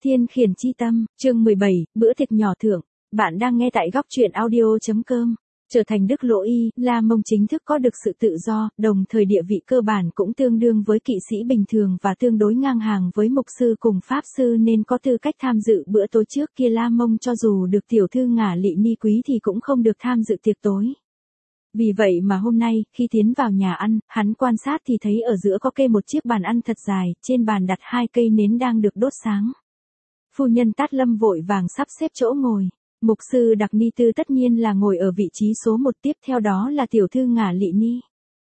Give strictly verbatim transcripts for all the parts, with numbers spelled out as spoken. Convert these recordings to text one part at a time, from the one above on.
Thiên khiển chi tâm, chương mười bảy, bữa tiệc nhỏ thưởng. Bạn đang nghe tại góc truyện audio.com. Trở thành Đức Lỗ Y, La Mông chính thức có được sự tự do, đồng thời địa vị cơ bản cũng tương đương với kỵ sĩ bình thường và tương đối ngang hàng với mục sư cùng pháp sư nên có tư cách tham dự bữa tối. Trước kia La Mông cho dù được tiểu thư Ngả Lị Ni quý thì cũng không được tham dự tiệc tối. Vì vậy mà hôm nay, khi tiến vào nhà ăn, hắn quan sát thì thấy ở giữa có kê một chiếc bàn ăn thật dài, trên bàn đặt hai cây nến đang được đốt sáng. Phu nhân Tát Lâm vội vàng sắp xếp chỗ ngồi. Mục sư Đặc Ni Tư tất nhiên là ngồi ở vị trí số một, tiếp theo đó là tiểu thư Ngả Lị Ni.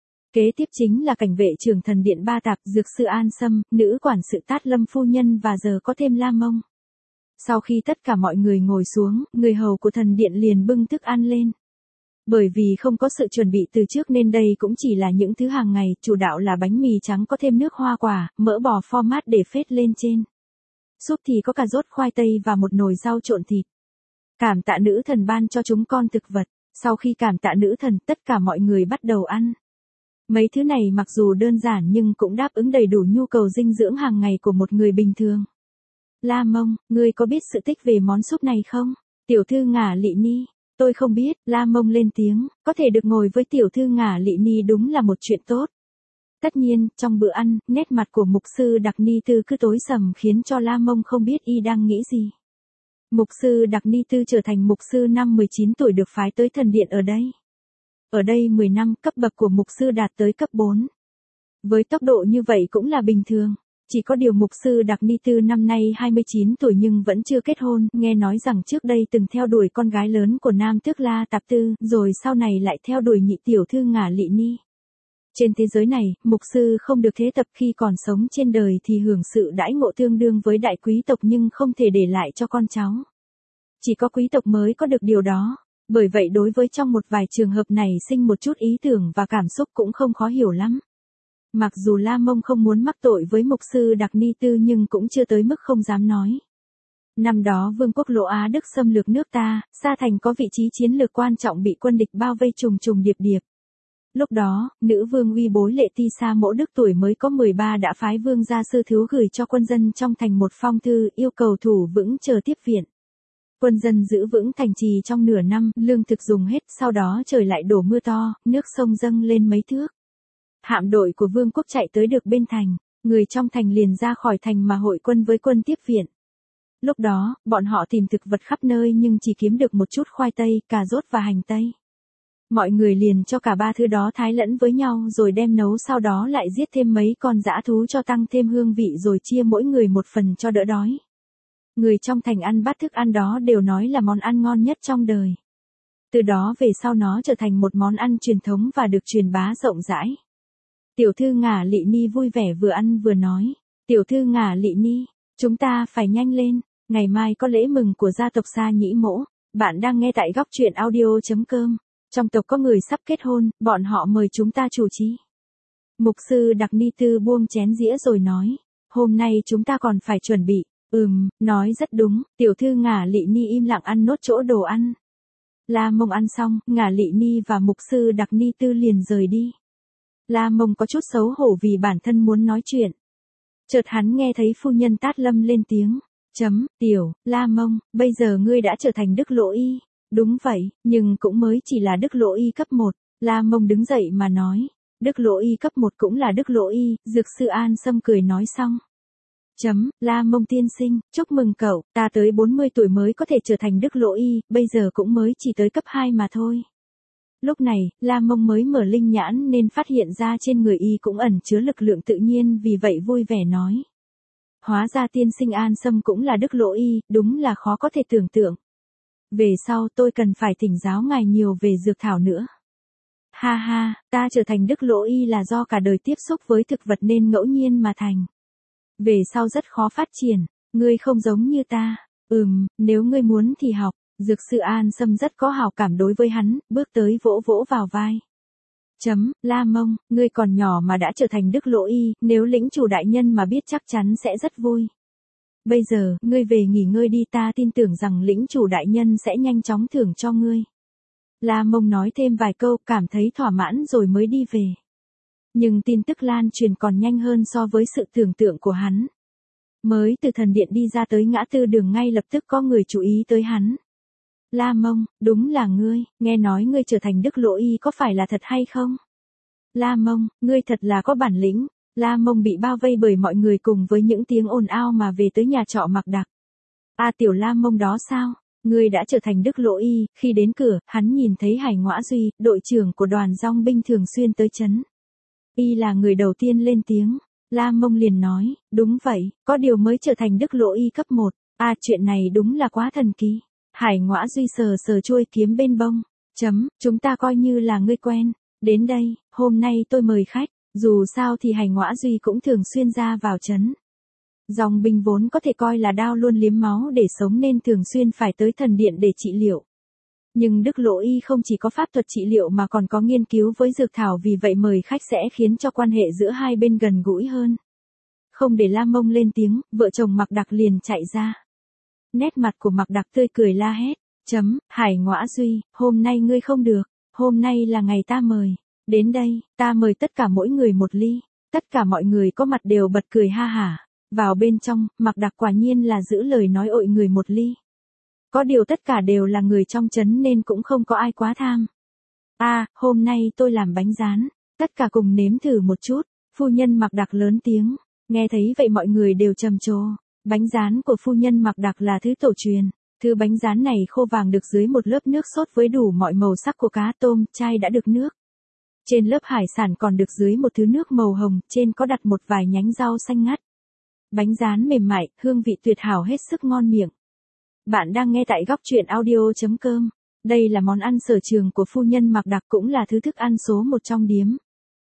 Kế tiếp chính là cảnh vệ trưởng thần điện Ba Tạp, dược sư An Sâm, nữ quản sự Tát Lâm phu nhân và giờ có thêm La Mông. Sau khi tất cả mọi người ngồi xuống, người hầu của thần điện liền bưng thức ăn lên. Bởi vì không có sự chuẩn bị từ trước nên đây cũng chỉ là những thứ hàng ngày, chủ đạo là bánh mì trắng có thêm nước hoa quả, mỡ bò format để phết lên trên. Súp thì có cà rốt, khoai tây và một nồi rau trộn thịt. Cảm tạ nữ thần ban cho chúng con thực vật. Sau khi cảm tạ nữ thần, tất cả mọi người bắt đầu ăn. Mấy thứ này mặc dù đơn giản nhưng cũng đáp ứng đầy đủ nhu cầu dinh dưỡng hàng ngày của một người bình thường. La Mông, ngươi có biết sự tích về món súp này không? Tiểu thư Ngả Lị Ni. Tôi không biết, La Mông lên tiếng, có thể được ngồi với tiểu thư Ngả Lị Ni đúng là một chuyện tốt. Tất nhiên, trong bữa ăn, nét mặt của mục sư Đặc Ni Tư cứ tối sầm khiến cho La Mông không biết y đang nghĩ gì. Mục sư Đặc Ni Tư trở thành mục sư năm mười chín tuổi được phái tới thần điện ở đây. Ở đây mười năm, cấp bậc của mục sư đạt tới cấp bốn. Với tốc độ như vậy cũng là bình thường. Chỉ có điều mục sư Đặc Ni Tư năm nay hai mươi chín tuổi nhưng vẫn chưa kết hôn, nghe nói rằng trước đây từng theo đuổi con gái lớn của Nam Tước La Tạp Tư, rồi sau này lại theo đuổi nhị tiểu thư Ngả Lị Ni. Trên thế giới này, mục sư không được thế tập, khi còn sống trên đời thì hưởng sự đãi ngộ tương đương với đại quý tộc nhưng không thể để lại cho con cháu. Chỉ có quý tộc mới có được điều đó. Bởi vậy đối với trong một vài trường hợp này sinh một chút ý tưởng và cảm xúc cũng không khó hiểu lắm. Mặc dù La Mông không muốn mắc tội với mục sư Đặc Ni Tư nhưng cũng chưa tới mức không dám nói. Năm đó vương quốc Lỗ Á Đức xâm lược nước ta, Sa Thành có vị trí chiến lược quan trọng bị quân địch bao vây trùng trùng điệp điệp. Lúc đó, nữ vương uy bối Lệ Ti Sa Mỗ Đức tuổi mới có mười ba đã phái vương gia sư thiếu gửi cho quân dân trong thành một phong thư yêu cầu thủ vững chờ tiếp viện. Quân dân giữ vững thành trì trong nửa năm, lương thực dùng hết, sau đó trời lại đổ mưa to, nước sông dâng lên mấy thước. Hạm đội của vương quốc chạy tới được bên thành, người trong thành liền ra khỏi thành mà hội quân với quân tiếp viện. Lúc đó, bọn họ tìm thực vật khắp nơi nhưng chỉ kiếm được một chút khoai tây, cà rốt và hành tây. Mọi người liền cho cả ba thứ đó thái lẫn với nhau rồi đem nấu, sau đó lại giết thêm mấy con dã thú cho tăng thêm hương vị rồi chia mỗi người một phần cho đỡ đói. Người trong thành ăn bát thức ăn đó đều nói là món ăn ngon nhất trong đời. Từ đó về sau nó trở thành một món ăn truyền thống và được truyền bá rộng rãi. Tiểu thư Ngả Lị Ni vui vẻ vừa ăn vừa nói. Tiểu thư Ngả Lị Ni, chúng ta phải nhanh lên. Ngày mai có lễ mừng của gia tộc Sa Nhĩ Mỗ. Bạn đang nghe tại góc truyện audio.com. Trong tộc có người sắp kết hôn, bọn họ mời chúng ta chủ trì. Mục sư Đặc Ni Tư buông chén dĩa rồi nói. Hôm nay chúng ta còn phải chuẩn bị. Ừm, nói rất đúng. Tiểu thư Ngả Lị Ni im lặng ăn nốt chỗ đồ ăn. La Mông ăn xong, Ngả Lị Ni và mục sư Đặc Ni Tư liền rời đi. La Mông có chút xấu hổ vì bản thân muốn nói chuyện. Chợt hắn nghe thấy phu nhân Tát Lâm lên tiếng. Chấm, tiểu, La Mông, bây giờ ngươi đã trở thành Đức Lỗ Y. Đúng vậy, nhưng cũng mới chỉ là Đức Lỗ Y cấp một. La Mông đứng dậy mà nói. Đức Lỗ Y cấp một cũng là Đức Lỗ Y, dược sư An Sâm cười nói xong. Chấm, La Mông tiên sinh, chúc mừng cậu, ta tới bốn mươi tuổi mới có thể trở thành Đức Lỗ Y, bây giờ cũng mới chỉ tới cấp hai mà thôi. Lúc này, La Mông mới mở linh nhãn nên phát hiện ra trên người y cũng ẩn chứa lực lượng tự nhiên, vì vậy vui vẻ nói. Hóa ra tiên sinh An Sâm cũng là Đức Lỗ Y, đúng là khó có thể tưởng tượng. Về sau tôi cần phải thỉnh giáo ngài nhiều về dược thảo nữa. Ha ha, ta trở thành Đức Lỗ Y là do cả đời tiếp xúc với thực vật nên ngẫu nhiên mà thành. Về sau rất khó phát triển, ngươi không giống như ta. Ừm, nếu ngươi muốn thì học. Dược sư An Sâm rất có hảo cảm đối với hắn, bước tới vỗ vỗ vào vai. Chấm, La Mông, ngươi còn nhỏ mà đã trở thành Đức Lỗ Y, nếu lĩnh chủ đại nhân mà biết chắc chắn sẽ rất vui. Bây giờ, ngươi về nghỉ ngơi đi, ta tin tưởng rằng lĩnh chủ đại nhân sẽ nhanh chóng thưởng cho ngươi. La Mông nói thêm vài câu, cảm thấy thỏa mãn rồi mới đi về. Nhưng tin tức lan truyền còn nhanh hơn so với sự tưởng tượng của hắn. Mới từ thần điện đi ra tới ngã tư đường ngay lập tức có người chú ý tới hắn. La Mông, đúng là ngươi, nghe nói ngươi trở thành Đức Lỗ Y có phải là thật hay không? La Mông, ngươi thật là có bản lĩnh. La Mông bị bao vây bởi mọi người cùng với những tiếng ồn ào mà về tới nhà trọ Mạc Đặc. A tiểu La Mông đó sao? Ngươi đã trở thành Đức Lỗ Y. Khi đến cửa, hắn nhìn thấy Hải Ngõa Duy, đội trưởng của đoàn dong binh thường xuyên tới trấn. Y là người đầu tiên lên tiếng. La Mông liền nói, đúng vậy, có điều mới trở thành Đức Lỗ Y cấp một. À chuyện này đúng là quá thần kỳ. Hải Ngõa Duy sờ sờ chuôi kiếm bên bông. Chấm, chúng ta coi như là ngươi quen. Đến đây, hôm nay tôi mời khách. Dù sao thì Hải Ngõa Duy cũng thường xuyên ra vào trấn. Dòng binh vốn có thể coi là đao luôn liếm máu để sống nên thường xuyên phải tới thần điện để trị liệu. Nhưng Đức Lỗ Y không chỉ có pháp thuật trị liệu mà còn có nghiên cứu với dược thảo, vì vậy mời khách sẽ khiến cho quan hệ giữa hai bên gần gũi hơn. Không để La Mông lên tiếng, vợ chồng Mạc Đặc liền chạy ra. Nét mặt của Mạc Đặc tươi cười la hét, chấm, Hải Ngõa Duy, hôm nay ngươi không được, hôm nay là ngày ta mời. Đến đây, ta mời tất cả mỗi người một ly. Tất cả mọi người có mặt đều bật cười ha hả. Vào bên trong, Mạc Đặc quả nhiên là giữ lời nói ội người một ly. Có điều tất cả đều là người trong trấn nên cũng không có ai quá tham. À, hôm nay tôi làm bánh rán. Tất cả cùng nếm thử một chút. Phu nhân Mạc Đặc lớn tiếng. Nghe thấy vậy mọi người đều trầm trồ. Bánh rán của phu nhân Mạc Đặc là thứ tổ truyền. Thứ bánh rán này khô vàng được dưới một lớp nước sốt với đủ mọi màu sắc của cá tôm, chay đã được nước. Trên lớp hải sản còn được dưới một thứ nước màu hồng, trên có đặt một vài nhánh rau xanh ngắt. Bánh rán mềm mại, hương vị tuyệt hảo hết sức ngon miệng. Bạn đang nghe tại góc truyện audio chấm com. Đây là món ăn sở trường của phu nhân Mạc Đặc, cũng là thứ thức ăn số một trong điếm.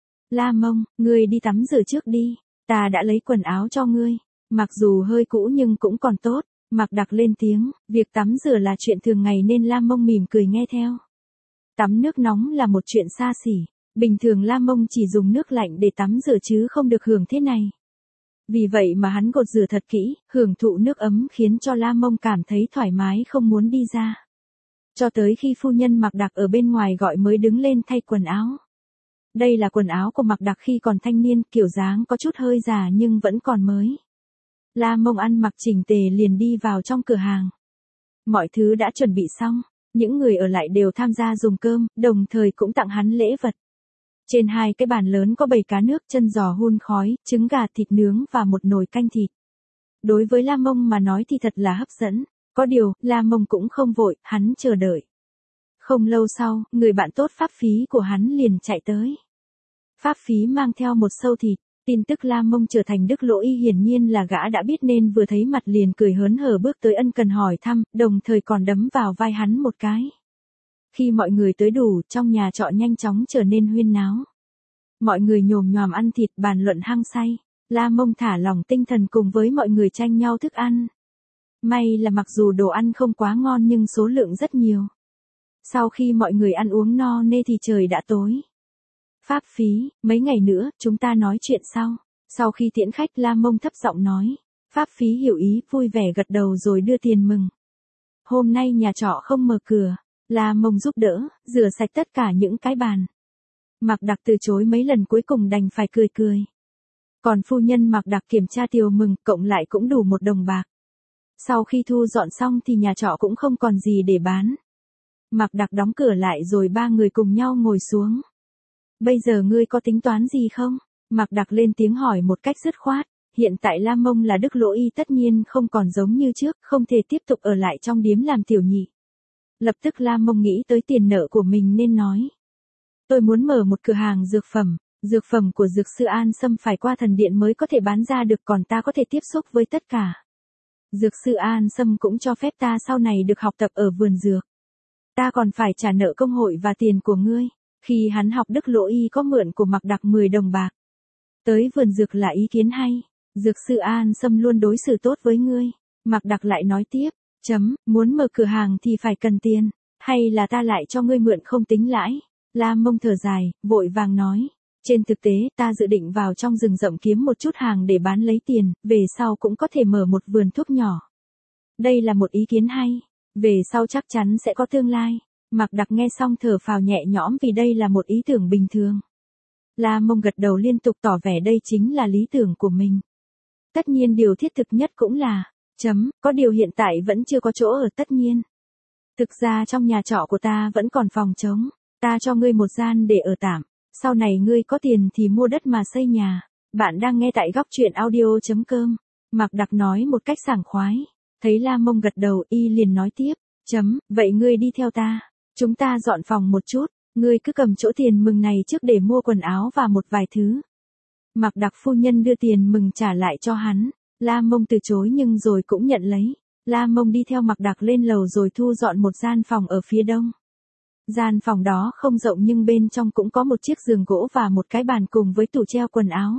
La Mông, ngươi đi tắm rửa trước đi. Ta đã lấy quần áo cho ngươi. Mặc dù hơi cũ nhưng cũng còn tốt. Mạc Đặc lên tiếng, việc tắm rửa là chuyện thường ngày nên La Mông mỉm cười nghe theo. Tắm nước nóng là một chuyện xa xỉ. Bình thường La Mông chỉ dùng nước lạnh để tắm rửa chứ không được hưởng thế này. Vì vậy mà hắn gột rửa thật kỹ, hưởng thụ nước ấm khiến cho La Mông cảm thấy thoải mái không muốn đi ra. Cho tới khi phu nhân Mạc Đặc ở bên ngoài gọi mới đứng lên thay quần áo. Đây là quần áo của Mạc Đặc khi còn thanh niên, kiểu dáng có chút hơi già nhưng vẫn còn mới. La Mông ăn mặc chỉnh tề liền đi vào trong cửa hàng. Mọi thứ đã chuẩn bị xong, những người ở lại đều tham gia dùng cơm, đồng thời cũng tặng hắn lễ vật. Trên hai cái bàn lớn có bầy cá nước, chân giò hun khói, trứng gà, thịt nướng và một nồi canh thịt. Đối với La Mông mà nói thì thật là hấp dẫn. Có điều, La Mông cũng không vội, hắn chờ đợi. Không lâu sau, người bạn tốt Pháp Phí của hắn liền chạy tới. Pháp Phí mang theo một sâu thịt. Tin tức La Mông trở thành Đức Lỗ Y hiển nhiên là gã đã biết nên vừa thấy mặt liền cười hớn hở bước tới ân cần hỏi thăm, đồng thời còn đấm vào vai hắn một cái. Khi mọi người tới đủ, trong nhà trọ nhanh chóng trở nên huyên náo. Mọi người nhồm nhòm ăn thịt, bàn luận hăng say. La Mông thả lỏng tinh thần cùng với mọi người tranh nhau thức ăn. May là mặc dù đồ ăn không quá ngon nhưng số lượng rất nhiều. Sau khi mọi người ăn uống no nê thì trời đã tối. Pháp Phí, mấy ngày nữa, chúng ta nói chuyện sau. Sau khi tiễn khách, La Mông thấp giọng nói. Pháp Phí hiểu ý, vui vẻ gật đầu rồi đưa tiền mừng. Hôm nay nhà trọ không mở cửa. La Mông giúp đỡ, rửa sạch tất cả những cái bàn. Mạc Đặc từ chối mấy lần cuối cùng đành phải cười cười. Còn phu nhân Mạc Đặc kiểm tra tiêu mừng, cộng lại cũng đủ một đồng bạc. Sau khi thu dọn xong thì nhà trọ cũng không còn gì để bán. Mạc Đặc đóng cửa lại rồi ba người cùng nhau ngồi xuống. Bây giờ ngươi có tính toán gì không? Mạc Đặc lên tiếng hỏi một cách dứt khoát. Hiện tại La Mông là Đức Lỗ Y tất nhiên không còn giống như trước, không thể tiếp tục ở lại trong điếm làm tiểu nhị. Lập tức La Mông nghĩ tới tiền nợ của mình nên nói. Tôi muốn mở một cửa hàng dược phẩm, dược phẩm của dược sư An Sâm phải qua thần điện mới có thể bán ra được, còn ta có thể tiếp xúc với tất cả. Dược sư An Sâm cũng cho phép ta sau này được học tập ở vườn dược. Ta còn phải trả nợ công hội và tiền của ngươi. Khi hắn học Đức Lỗ Y có mượn của Mạc Đặc mười đồng bạc. Tới vườn dược là ý kiến hay. Dược sư An Sâm luôn đối xử tốt với ngươi. Mạc Đặc lại nói tiếp. Chấm, muốn mở cửa hàng thì phải cần tiền. Hay là ta lại cho ngươi mượn không tính lãi. La Mông thở dài, vội vàng nói. Trên thực tế, ta dự định vào trong rừng rậm kiếm một chút hàng để bán lấy tiền, về sau cũng có thể mở một vườn thuốc nhỏ. Đây là một ý kiến hay. Về sau chắc chắn sẽ có tương lai. Mạc Đặc nghe xong thở phào nhẹ nhõm vì đây là một ý tưởng bình thường. La Mông gật đầu liên tục tỏ vẻ đây chính là lý tưởng của mình. Tất nhiên điều thiết thực nhất cũng là, chấm, có điều hiện tại vẫn chưa có chỗ ở tất nhiên. Thực ra trong nhà trọ của ta vẫn còn phòng trống, ta cho ngươi một gian để ở tạm, sau này ngươi có tiền thì mua đất mà xây nhà. Bạn đang nghe tại góc truyện audio.com. Mạc Đặc nói một cách sảng khoái. Thấy La Mông gật đầu, y liền nói tiếp, chấm, vậy ngươi đi theo ta, chúng ta dọn phòng một chút, ngươi cứ cầm chỗ tiền mừng này trước để mua quần áo và một vài thứ. Mạc Đặc phu nhân đưa tiền mừng trả lại cho hắn, La Mông từ chối nhưng rồi cũng nhận lấy. La Mông đi theo Mạc Đặc lên lầu rồi thu dọn một gian phòng ở phía đông. Gian phòng đó không rộng nhưng bên trong cũng có một chiếc giường gỗ và một cái bàn cùng với tủ treo quần áo.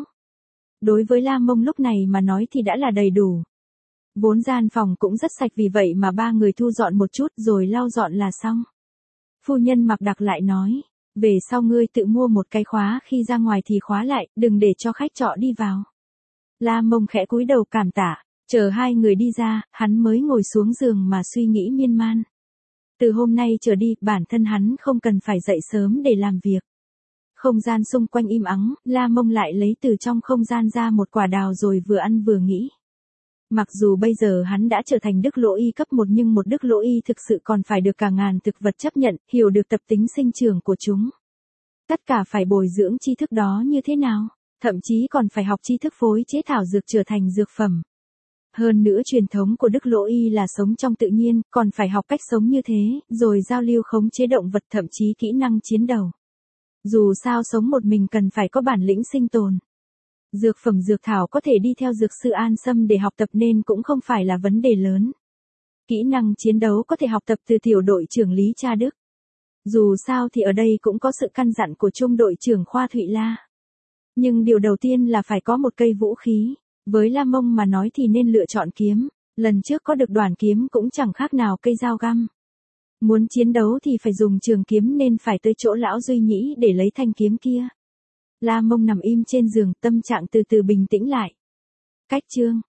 Đối với La Mông lúc này mà nói thì đã là đầy đủ. Vốn gian phòng cũng rất sạch vì vậy mà ba người thu dọn một chút rồi lau dọn là xong. Phu nhân Mạc Đặc lại nói, về sau ngươi tự mua một cái khóa, khi ra ngoài thì khóa lại, đừng để cho khách trọ đi vào. La Mông khẽ cúi đầu cảm tạ, chờ hai người đi ra, hắn mới ngồi xuống giường mà suy nghĩ miên man. Từ hôm nay trở đi, bản thân hắn không cần phải dậy sớm để làm việc. Không gian xung quanh im ắng, La Mông lại lấy từ trong không gian ra một quả đào rồi vừa ăn vừa nghĩ. Mặc dù bây giờ hắn đã trở thành Đức Lỗ Y cấp một nhưng một Đức Lỗ Y thực sự còn phải được cả ngàn thực vật chấp nhận, hiểu được tập tính sinh trưởng của chúng. Tất cả phải bồi dưỡng tri thức đó như thế nào, thậm chí còn phải học tri thức phối chế thảo dược trở thành dược phẩm. Hơn nữa truyền thống của Đức Lỗ Y là sống trong tự nhiên, còn phải học cách sống như thế, rồi giao lưu khống chế động vật thậm chí kỹ năng chiến đấu. Dù sao sống một mình cần phải có bản lĩnh sinh tồn. Dược phẩm dược thảo có thể đi theo dược sư An Sâm để học tập nên cũng không phải là vấn đề lớn. Kỹ năng chiến đấu có thể học tập từ tiểu đội trưởng Lý Cha Đức. Dù sao thì ở đây cũng có sự căn dặn của trung đội trưởng Khoa Thụy La. Nhưng điều đầu tiên là phải có một cây vũ khí. Với La Mông mà nói thì nên lựa chọn kiếm. Lần trước có được đoàn kiếm cũng chẳng khác nào cây dao găm. Muốn chiến đấu thì phải dùng trường kiếm nên phải tới chỗ lão Duy Nhĩ để lấy thanh kiếm kia. La Mông nằm im trên giường, tâm trạng từ từ bình tĩnh lại. Cách chương